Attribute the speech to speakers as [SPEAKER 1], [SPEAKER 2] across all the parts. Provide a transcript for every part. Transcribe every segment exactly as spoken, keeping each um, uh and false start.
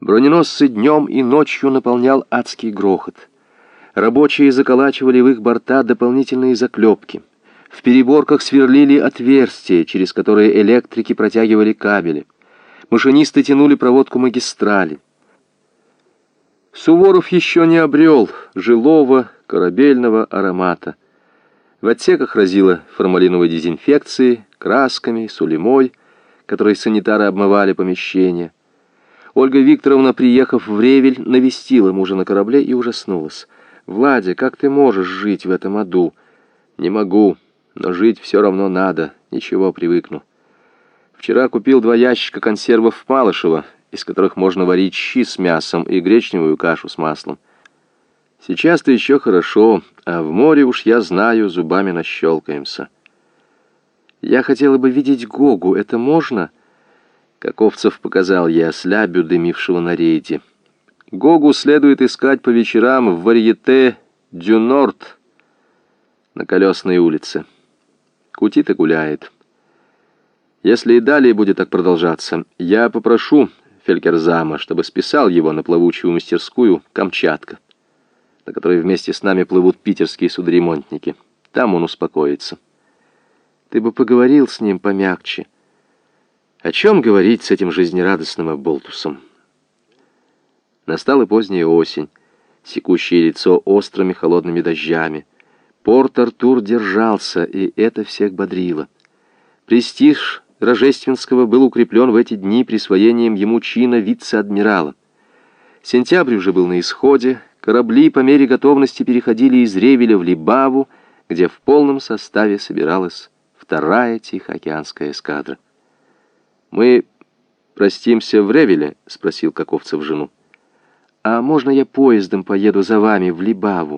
[SPEAKER 1] Броненосцы днем и ночью наполнял адский грохот. Рабочие заколачивали в их борта дополнительные заклепки. В переборках сверлили отверстия, через которые электрики протягивали кабели. Машинисты тянули проводку магистрали. Суворов еще не обрел жилого корабельного аромата. В отсеках разило формалиновой дезинфекцией, красками, сулемой, которой санитары обмывали помещения. Ольга Викторовна, приехав в Ревель, навестила мужа на корабле и ужаснулась. «Владя, как ты можешь жить в этом аду?» «Не могу, но жить все равно надо. Ничего, привыкну. Вчера купил два ящика консервов Малышева, из которых можно варить щи с мясом и гречневую кашу с маслом. Сейчас-то еще хорошо, а в море уж, я знаю, зубами нащелкаемся. Я хотела бы видеть Гогу. Это можно?» Каковцев показал ей ослябю, дымившего на рейде. «Гогу следует искать по вечерам в варьете дю Норд на Колесной улице. Кутит и гуляет. Если и далее будет так продолжаться, я попрошу Фелькерзама, чтобы списал его на плавучую мастерскую «Камчатка», на которой вместе с нами плывут питерские судоремонтники. Там он успокоится. Ты бы поговорил с ним помягче. О чем говорить с этим жизнерадостным оболтусом? Настала поздняя осень, секущее лицо острыми холодными дождями. Порт-Артур держался, и это всех бодрило. Престиж Рожественского был укреплен в эти дни присвоением ему чина вице-адмирала. Сентябрь уже был на исходе, корабли по мере готовности переходили из Ревеля в Либаву, где в полном составе собиралась вторая Тихоокеанская эскадра. «Мы простимся в Ревеле?» — спросил Каковцев жену. «А можно я поездом поеду за вами в Либаву?»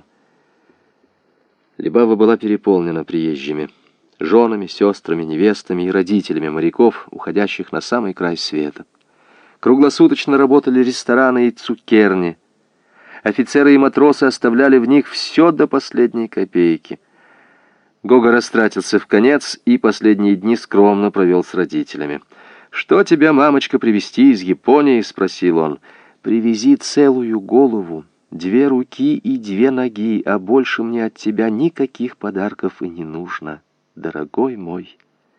[SPEAKER 1] Либава была переполнена приезжими, женами, сестрами, невестами и родителями моряков, уходящих на самый край света. Круглосуточно работали рестораны и цукерни. Офицеры и матросы оставляли в них все до последней копейки. Гога растратился в конец и последние дни скромно провел с родителями. «Что тебя, мамочка, привезти из Японии?» — спросил он. «Привези целую голову, две руки и две ноги, а больше мне от тебя никаких подарков и не нужно, дорогой мой».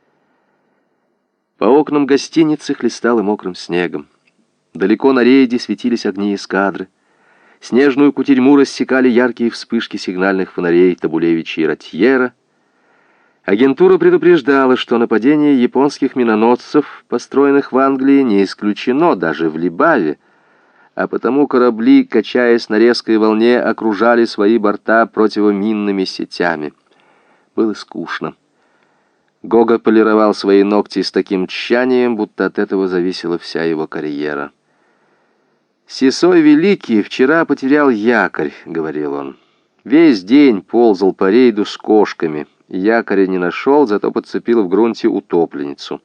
[SPEAKER 1] По окнам гостиницы хлестало мокрым снегом. Далеко на рейде светились огни эскадры. Снежную кутерьму рассекали яркие вспышки сигнальных фонарей Табулевича и Ротьера. Агентура предупреждала, что нападение японских миноносцев, построенных в Англии, не исключено даже в Либаве, а потому корабли, качаясь на резкой волне, окружали свои борта противоминными сетями. Было скучно. Гога полировал свои ногти с таким тщанием, будто от этого зависела вся его карьера. «Сисой Великий вчера потерял якорь», — говорил он. «Весь день ползал по рейду с кошками». Якоря не нашел, зато подцепил в грунте утопленницу.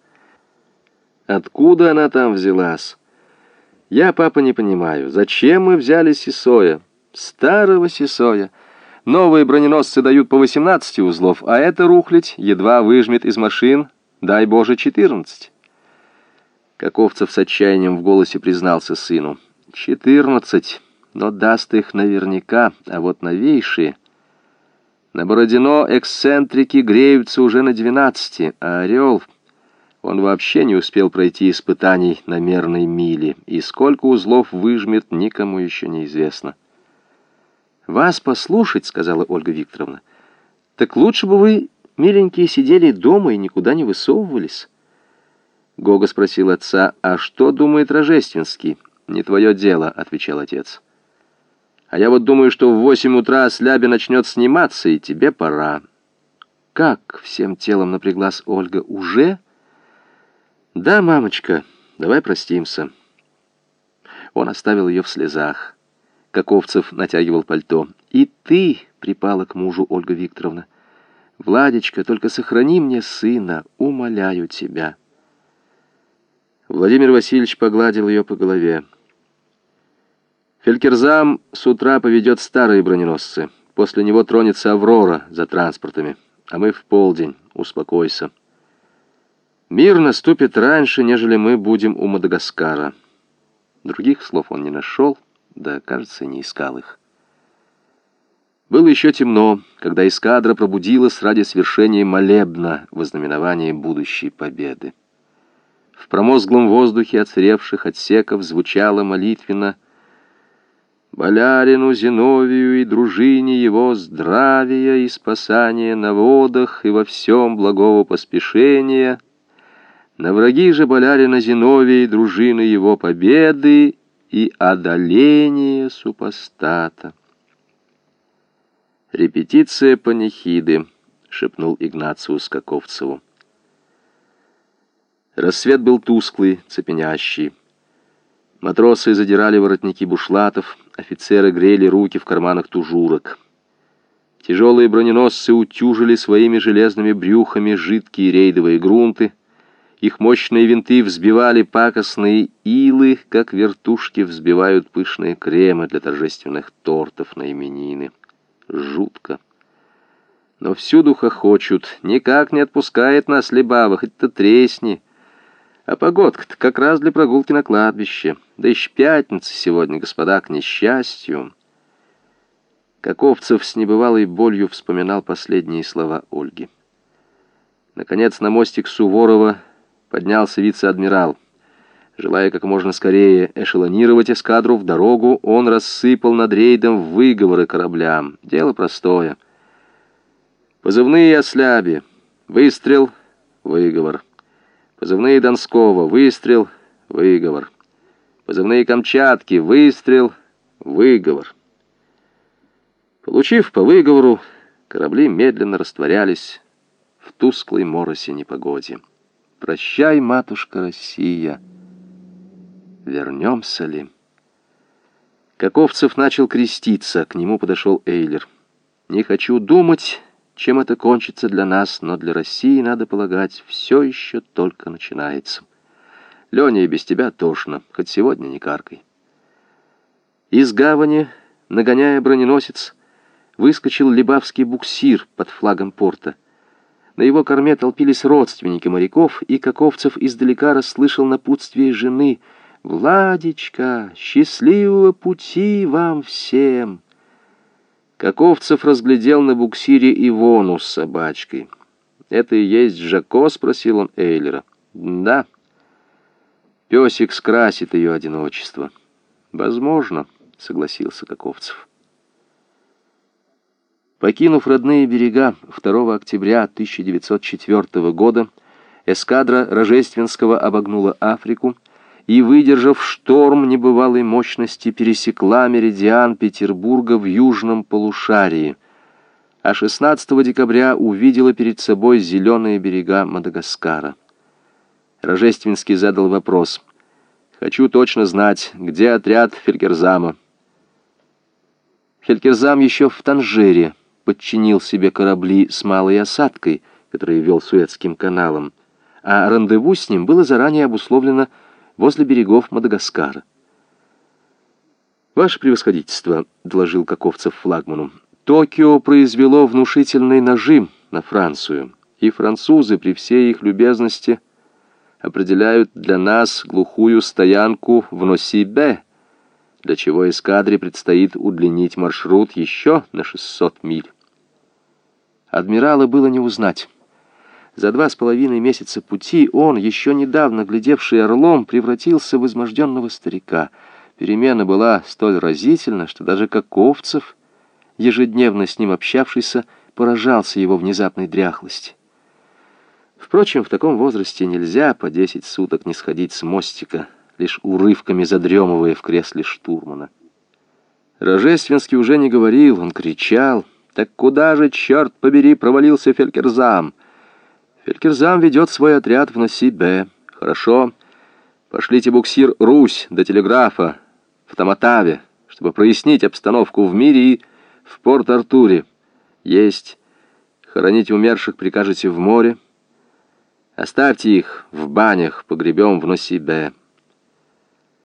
[SPEAKER 1] Откуда она там взялась? Я, папа, не понимаю. Зачем мы взяли Сисоя? Старого Сисоя. Новые броненосцы дают по восемнадцать узлов, а эта рухлядь едва выжмет из машин, дай Боже, четырнадцать. Каковцев с отчаянием в голосе признался сыну. Четырнадцать, но даст их наверняка, а вот новейшие... На Бородино эксцентрики греются уже на двенадцати, а Орел, он вообще не успел пройти испытаний на мерной миле, и сколько узлов выжмет, никому еще неизвестно. «Вас послушать, — сказала Ольга Викторовна, — так лучше бы вы, миленькие, сидели дома и никуда не высовывались». Гога спросил отца: «А что думает Рожественский?» «Не твое дело, — отвечал отец. А я вот думаю, что в восемь утра Слябе начнет сниматься, и тебе пора». «Как?» — всем телом напряглась Ольга. «Уже?» «Да, мамочка, давай простимся». Он оставил ее в слезах. Каковцев натягивал пальто. «И ты!» — припала к мужу Ольга Викторовна. «Владечка, только сохрани мне сына, умоляю тебя». Владимир Васильевич погладил ее по голове. Фелькерзам с утра поведет старые броненосцы. После него тронется «Аврора» за транспортами. А мы в полдень. Успокойся. Мир наступит раньше, нежели мы будем у Мадагаскара. Других слов он не нашел, да, кажется, не искал их. Было еще темно, когда эскадра пробудилась ради свершения молебна в ознаменовании будущей победы. В промозглом воздухе оцаревших отсеков звучало молитвенно: «Болярину Зиновию и дружине его здравия и спасания на водах и во всем благого поспешения, на враги же болярина Зиновия и дружины его победы и одоления супостата». «Репетиция панихиды», — шепнул Игнациус Каковцеву. Рассвет был тусклый, цепенящий. Матросы задирали воротники бушлатов, офицеры грели руки в карманах тужурок. Тяжелые броненосцы утюжили своими железными брюхами жидкие рейдовые грунты. Их мощные винты взбивали пакостные илы, как вертушки взбивают пышные кремы для торжественных тортов на именины. Жутко. Но всюду хохочут. Никак не отпускает нас Лебава, хоть-то тресни. А погодка-то как раз для прогулки на кладбище. Да еще пятница сегодня, господа, к несчастью. Каковцев с небывалой болью вспоминал последние слова Ольги. Наконец на мостик Суворова поднялся вице-адмирал. Желая как можно скорее эшелонировать эскадру в дорогу, он рассыпал над рейдом выговоры кораблям. Дело простое. Позывные Осляби. Выстрел. Выговор. Позывные Донского. Выстрел. Выговор. Позывные Камчатки. Выстрел. Выговор. Получив по выговору, корабли медленно растворялись в тусклой моросе непогоде. Прощай, матушка Россия. Вернемся ли? Каковцев начал креститься, к нему подошел Эйлер. Не хочу думать, чем это кончится для нас, но для России, надо полагать, все еще только начинается. Леня, и без тебя тошно, хоть сегодня не каркай. Из гавани, нагоняя броненосец, выскочил либавский буксир под флагом порта. На его корме толпились родственники моряков, и Каковцев издалека расслышал напутствие жены: «Владечка, счастливого пути вам всем!» Каковцев разглядел на буксире Ивону с собачкой. «Это и есть Жако?» — спросил он Эйлера. «Да. Песик скрасит ее одиночество». «Возможно», — согласился Каковцев. Покинув родные берега второго октября тысяча девятьсот четвёртого года, эскадра Рожественского обогнула Африку и, выдержав шторм небывалой мощности, пересекла меридиан Петербурга в южном полушарии, а шестнадцатого декабря увидела перед собой зеленые берега Мадагаскара. Рожественский задал вопрос: «Хочу точно знать, где отряд Фелькерзама». Фелькерзам еще в Танжере подчинил себе корабли с малой осадкой, которые вел Суэцким каналом, а рандеву с ним было заранее обусловлено возле берегов Мадагаскара. «Ваше превосходительство», — доложил Каковцев флагману, — «Токио произвело внушительный нажим на Францию, и французы при всей их любезности определяют для нас глухую стоянку в Носибе, для чего эскадре предстоит удлинить маршрут еще на шестьсот миль». Адмирала было не узнать. За два с половиной месяца пути он, еще недавно глядевший орлом, превратился в изможденного старика. Перемена была столь разительна, что даже Каковцев, ежедневно с ним общавшийся, поражался его внезапной дряхлости. Впрочем, в таком возрасте нельзя по десять суток не сходить с мостика, лишь урывками задремывая в кресле штурмана. Рожественский уже не говорил, он кричал: «Так куда же, черт побери, провалился Фелькерзам?» «Фелькерзам ведет свой отряд в Носибе». «Хорошо. Пошлите буксир «Русь» до телеграфа в Таматаве, чтобы прояснить обстановку в мире и в Порт-Артуре». «Есть. Хоронить умерших прикажете в море. Оставьте их в банях, погребем в Носибе».